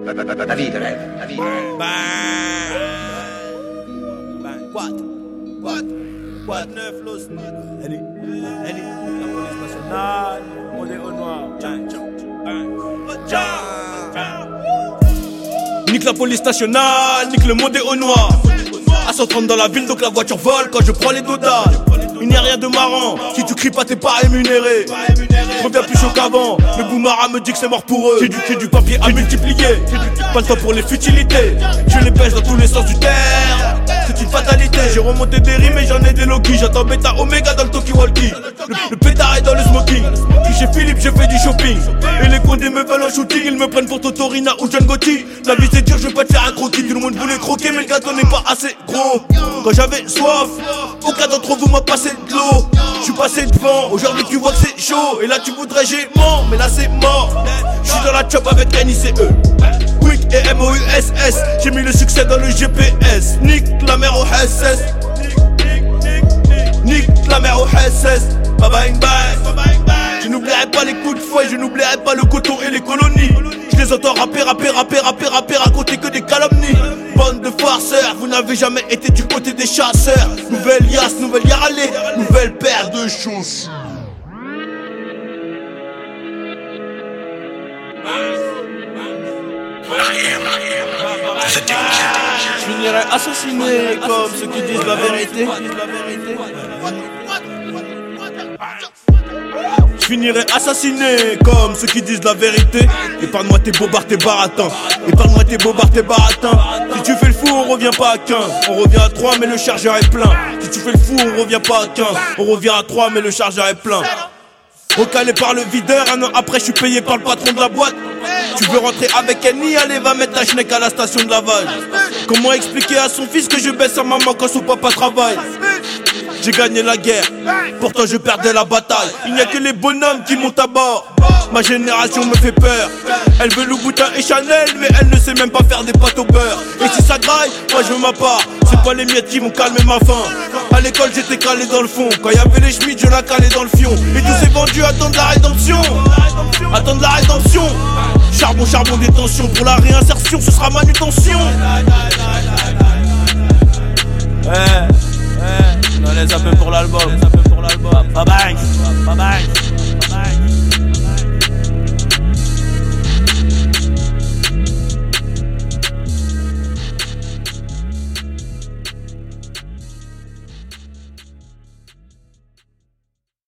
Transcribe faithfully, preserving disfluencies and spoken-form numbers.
La vie de rêve, la vie de rêve. Bang. What? What? What? neuf Los. Elle est, elle est. La police nationale, on est au noir. Nique la police nationale, nique le monde est au noir. À cent trente dans la ville, donc la voiture vole quand je prends les dodages. Il n'y a rien de marrant, si tu cries pas t'es pas rémunéré. Je reviens plus chaud qu'avant, le boumara me dit que c'est mort pour eux. J'ai du, j'ai du papier à multiplier, pas le temps pour les futilités. Je les baisse dans tous les sens du terre, c'est une fatalité. J'ai remonté des rimes et j'en ai des loquis. J'attends Beta Omega dans le talkie-walkie. Le, le pétard est dans le smoking. Je suis chez Philippe, je fais du shopping. Et les condés me veulent un shooting, ils me prennent pour Totorina ou John Gotti. La vie c'est dur, je vais pas te faire un croquis. Tout le monde voulait croquer mais le gâteau n'est pas assez gros. Quand j'avais soif, aucun d'entre vous m'a passé de l'eau. Je suis passé devant, aujourd'hui tu vois que c'est chaud. Et là tu voudrais j'ai mort, mais là c'est mort. Je suis dans la chop avec N I C E, Quick et M O U S S. J'ai mis le succès dans le G P S. Nique la mère au S S. Nique la mère au S S. Bye bye bye. Je n'oublierai pas les coups de fouet, je n'oublierai pas le coton et les colonies. Je les entends rapper, rapper, rapper, rapper, rapper, raconter que des calomnies. Bande de farceurs, vous n'avez jamais été du côté des chasseurs. Nouvelle liasse, nouvelle yaralée, nouvelle paire de chaussures. Je finirai assassiné comme ceux qui disent la vérité. Je finirai assassiné comme ceux qui disent la vérité. Épargne-moi tes bobards, tes baratins. Épargne-moi tes bobards, tes baratins. Si tu fais le fou, on revient pas à quinze. On revient à trois, mais le chargeur est plein. Si tu fais le fou, on revient pas à quinze. On revient à trois, mais le chargeur est plein. Recalé par le videur, un an après je suis payé par le patron de la boîte. Tu veux rentrer avec Annie, allez va mettre ta schneck à la station de lavage. Comment expliquer à son fils que je baisse sa maman quand son papa travaille? J'ai gagné la guerre, pourtant je perdais la bataille. Il n'y a que les bonhommes qui montent à bord. Ma génération me fait peur. Elle veut Louboutin et Chanel, mais elle ne sait même pas faire des pâtes au beurre. Et si ça graille, moi je veux ma part. C'est pas les miettes qui vont calmer ma faim. À l'école j'étais calé dans le fond. Quand y'avait les schmitts, je la calais dans le fion. Et tous ces vendus attendent la rédemption. Attendent la rédemption. Charbon, charbon, détention. Pour la réinsertion, ce sera manutention. Ouais, ouais. On laisse un peu pour l'album. Bye bye. Bye bye.